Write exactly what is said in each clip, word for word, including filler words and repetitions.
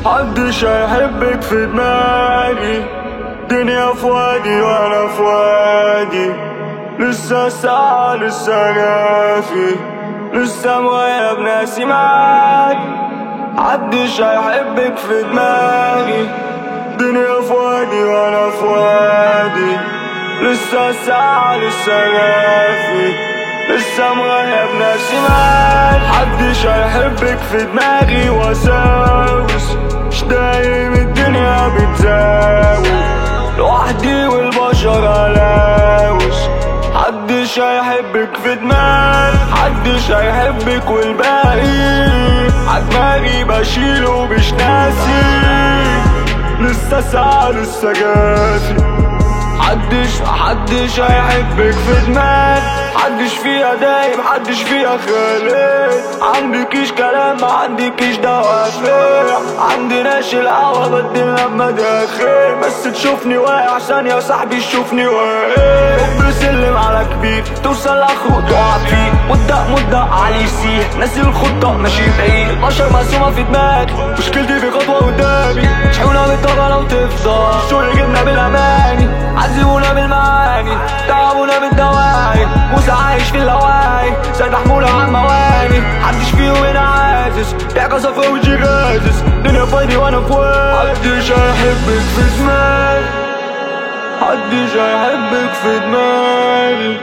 محدش هيحبك في دماغي، دنيا في وادي وانا في وادي، لسه ساعة لسه جافي، لسه مغيب ناسي معاك. محدش هيحبك في دماغي، دنيا في وادي وانا في وادي، لسه ساعة لسه جافي، لسه مغيب ناسي معاك. محدش هيحبك في دماغي واساوس، مش دايم الدنيا بتزاوي، لوحدي والبشر هلاوس. محدش هيحبك في دماغي، محدش هيحبك والباقي عدماغي بشيله مش ناسي، لسه ساعة لسه جافي. محدش محدش هيحبك في دماغي، محدش فيها دايم محدش فيها خالد. عندكيش كلام ما عندكيش دوافع، عندناش القهوة بدل لما داخل، بس تشوفني واقع ثانية وصاحبي يشوفني واقف. بسلم على كبير توصل لاخره تقع فيه، مدة مدة علي يسيح، ناسي الخطة ماشي بعيد. البشر مقسومة في دماغي، مشكلتي في خطوة قدامي، شحونة بالطاقة لو تفضى، الشغل جبنا بالأماني، عذبونا بالمعاني، تعبونا بالدواعي، موسى عايش في الهواعي، سايب محمولة عالمواني. محدش فيهم هنا عازز، بيحكى صفا وجي غازز، دنيا فايدي وانا فوق. محدش هيحبك في دماغي، محدش هيحبك في دماغي.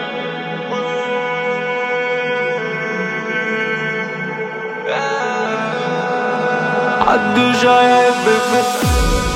محدش هيحبك في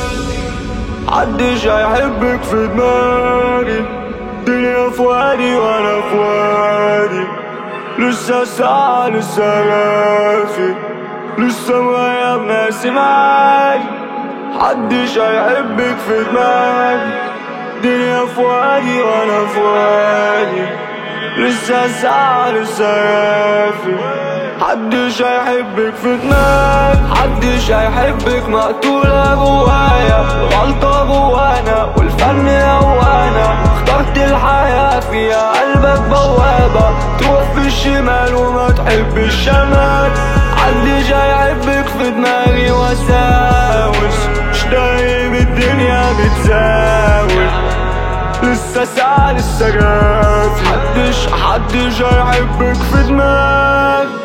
محدش هيحبك في دماغي، دنيا في وادي وانا في وادي، لسه ساعة لسه جافي، لسه مغيب ناسي معاك. محدش هيحبك في دماغي، دنيا في وادي وانا في وادي، لسه ساعة لسه جافي. محدش هيحبك في دماغي، محدش هيحبك مقتولة جوايا، غلطة جوانا والفن هوانا، اخترت الحياة فيها قلبك بوابة، تروح في الشمال وما تحب الشمال. محدش هيحبك في دماغي واساوس، مش دايم الدنيا بتزاول، لسه ساعة لسه جافي. محدش محدش هيحبك في دماغي.